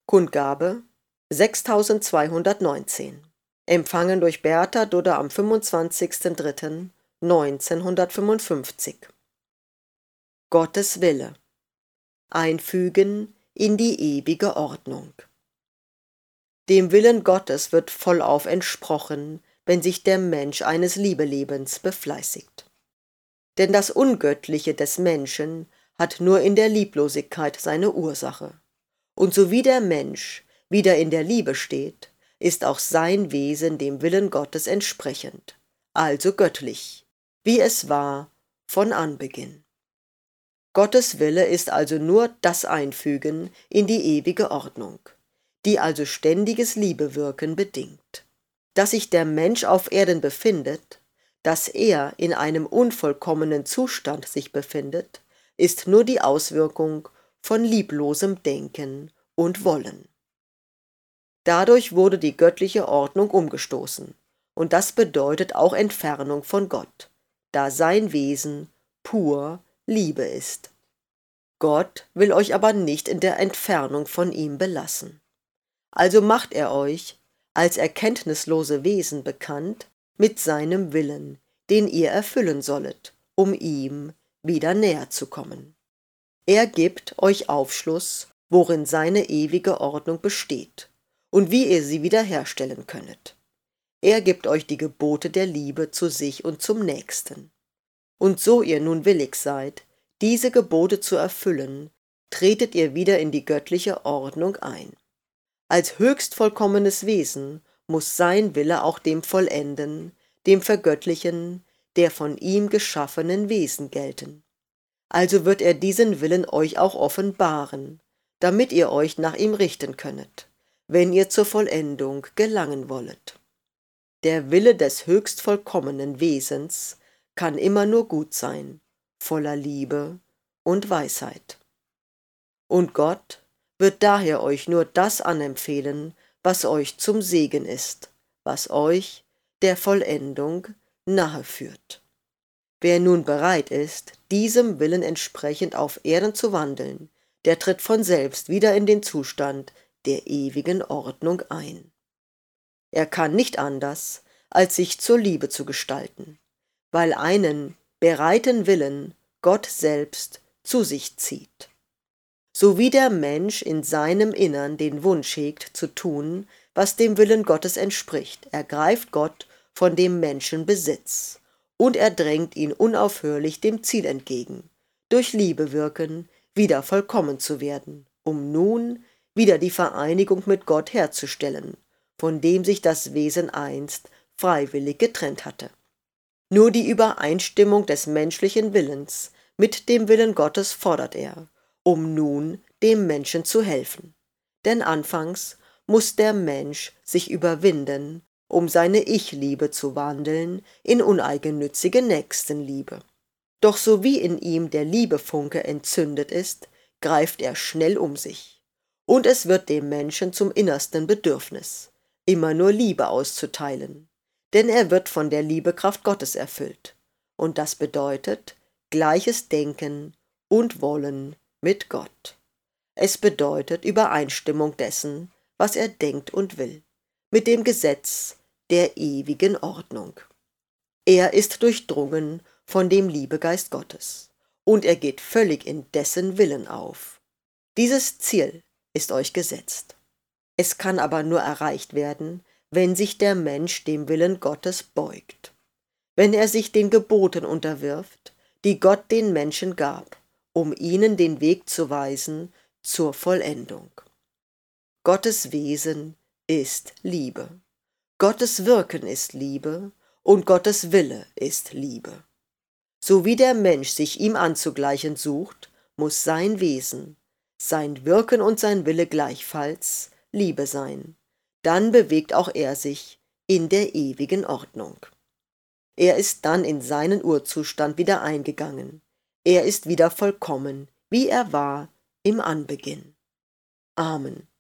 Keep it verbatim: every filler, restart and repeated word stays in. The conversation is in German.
Kundgabe sechstausendzweihundertneunzehn. Empfangen durch Beata Dudda am fünfundzwanzigsten dritten neunzehnhundertfünfundfünfzig. Gottes Wille. Einfügen in die ewige Ordnung. Dem Willen Gottes wird vollauf entsprochen, wenn sich der Mensch eines Liebelebens befleißigt. Denn das Ungöttliche des Menschen hat nur in der Lieblosigkeit seine Ursache. Und so wie der Mensch wieder in der Liebe steht, ist auch sein Wesen dem Willen Gottes entsprechend, also göttlich, wie es war von Anbeginn. Gottes Wille ist also nur das Einfügen in die ewige Ordnung, die also ständiges Liebewirken bedingt. Dass sich der Mensch auf Erden befindet, dass er in einem unvollkommenen Zustand sich befindet, ist nur die Auswirkung von lieblosem Denken und Wollen. Dadurch wurde die göttliche Ordnung umgestoßen, und das bedeutet auch Entfernung von Gott, da sein Wesen pur Liebe ist. Gott will euch aber nicht in der Entfernung von ihm belassen. Also macht er euch als erkenntnislose Wesen bekannt mit seinem Willen, den ihr erfüllen sollet, um ihm wieder näher zu kommen. Er gibt euch Aufschluss, worin seine ewige Ordnung besteht und wie ihr sie wiederherstellen könnet. Er gibt euch die Gebote der Liebe zu sich und zum Nächsten. Und so ihr nun willig seid, diese Gebote zu erfüllen, tretet ihr wieder in die göttliche Ordnung ein. Als höchst vollkommenes Wesen muss sein Wille auch dem vollenden, dem vergöttlichen, der von ihm geschaffenen Wesen gelten. Also wird er diesen Willen euch auch offenbaren, damit ihr euch nach ihm richten könnet, wenn ihr zur Vollendung gelangen wollet. Der Wille des höchst vollkommenen Wesens kann immer nur gut sein, voller Liebe und Weisheit. Und Gott wird daher euch nur das anempfehlen, was euch zum Segen ist, was euch der Vollendung nahe führt. Wer nun bereit ist, diesem Willen entsprechend auf Erden zu wandeln, der tritt von selbst wieder in den Zustand der ewigen Ordnung ein. Er kann nicht anders, als sich zur Liebe zu gestalten, weil einen bereiten Willen Gott selbst zu sich zieht. So wie der Mensch in seinem Innern den Wunsch hegt, zu tun, was dem Willen Gottes entspricht, ergreift Gott von dem Menschen Besitz, und er drängt ihn unaufhörlich dem Ziel entgegen, durch Liebe wirken, wieder vollkommen zu werden, um nun wieder die Vereinigung mit Gott herzustellen, von dem sich das Wesen einst freiwillig getrennt hatte. Nur die Übereinstimmung des menschlichen Willens mit dem Willen Gottes fordert er, um nun dem Menschen zu helfen. Denn anfangs muss der Mensch sich überwinden, um seine Ich-Liebe zu wandeln in uneigennützige Nächstenliebe. Doch so wie in ihm der Liebefunke entzündet ist, greift er schnell um sich. Und es wird dem Menschen zum innersten Bedürfnis, immer nur Liebe auszuteilen, denn er wird von der Liebekraft Gottes erfüllt. Und das bedeutet gleiches Denken und Wollen mit Gott. Es bedeutet Übereinstimmung dessen, was er denkt und will, mit dem Gesetz der ewigen Ordnung. Er ist durchdrungen von dem Liebegeist Gottes, und er geht völlig in dessen Willen auf. Dieses Ziel ist euch gesetzt. Es kann aber nur erreicht werden, wenn sich der Mensch dem Willen Gottes beugt, wenn er sich den Geboten unterwirft, die Gott den Menschen gab, um ihnen den Weg zu weisen zur Vollendung. Gottes Wesen ist Liebe. Gottes Wirken ist Liebe und Gottes Wille ist Liebe. So wie der Mensch sich ihm anzugleichen sucht, muss sein Wesen, sein Wirken und sein Wille gleichfalls Liebe sein. Dann bewegt auch er sich in der ewigen Ordnung. Er ist dann in seinen Urzustand wieder eingegangen. Er ist wieder vollkommen, wie er war im Anbeginn. Amen.